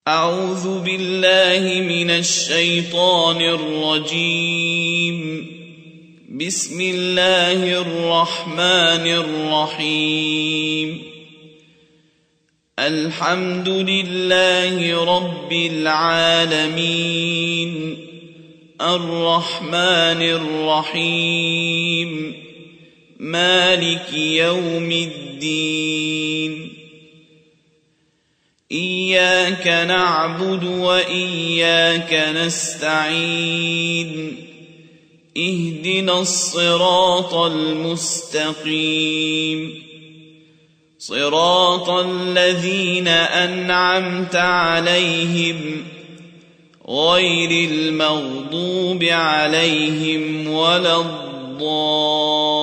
أعوذ بالله من الشيطان الرجيم. بسم الله الرحمن الرحيم. الحمد لله رب العالمين، الرحمن الرحيم، مالك يوم الدين. إياك نعبد وإياك نستعين. اهدنا الصراط المستقيم، صراط الذين أنعمت عليهم غير المغضوب عليهم ولا الضالين.